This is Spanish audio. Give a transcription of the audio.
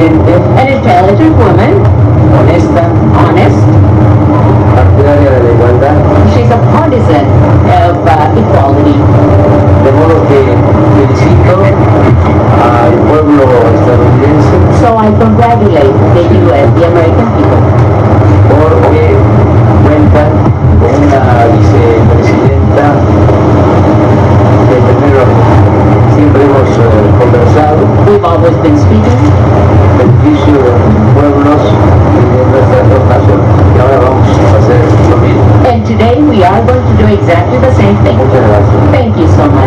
inteligente, an intelligent woman, honesta, honest. partidaria de la igualdad, She's a partisan of equality. de modo que felicito al pueblo estadounidense So I congratulate the U.S., the American people, porque cuentan con una vicepresidenta que primero siempre hemos conversado, we've always been speaking, beneficio de los pueblos y de nuestras dos naciones. Y ahora vamos a hacer lo mismo. and today we are going to do exactly the same thing. Muchas gracias. Thank you so much.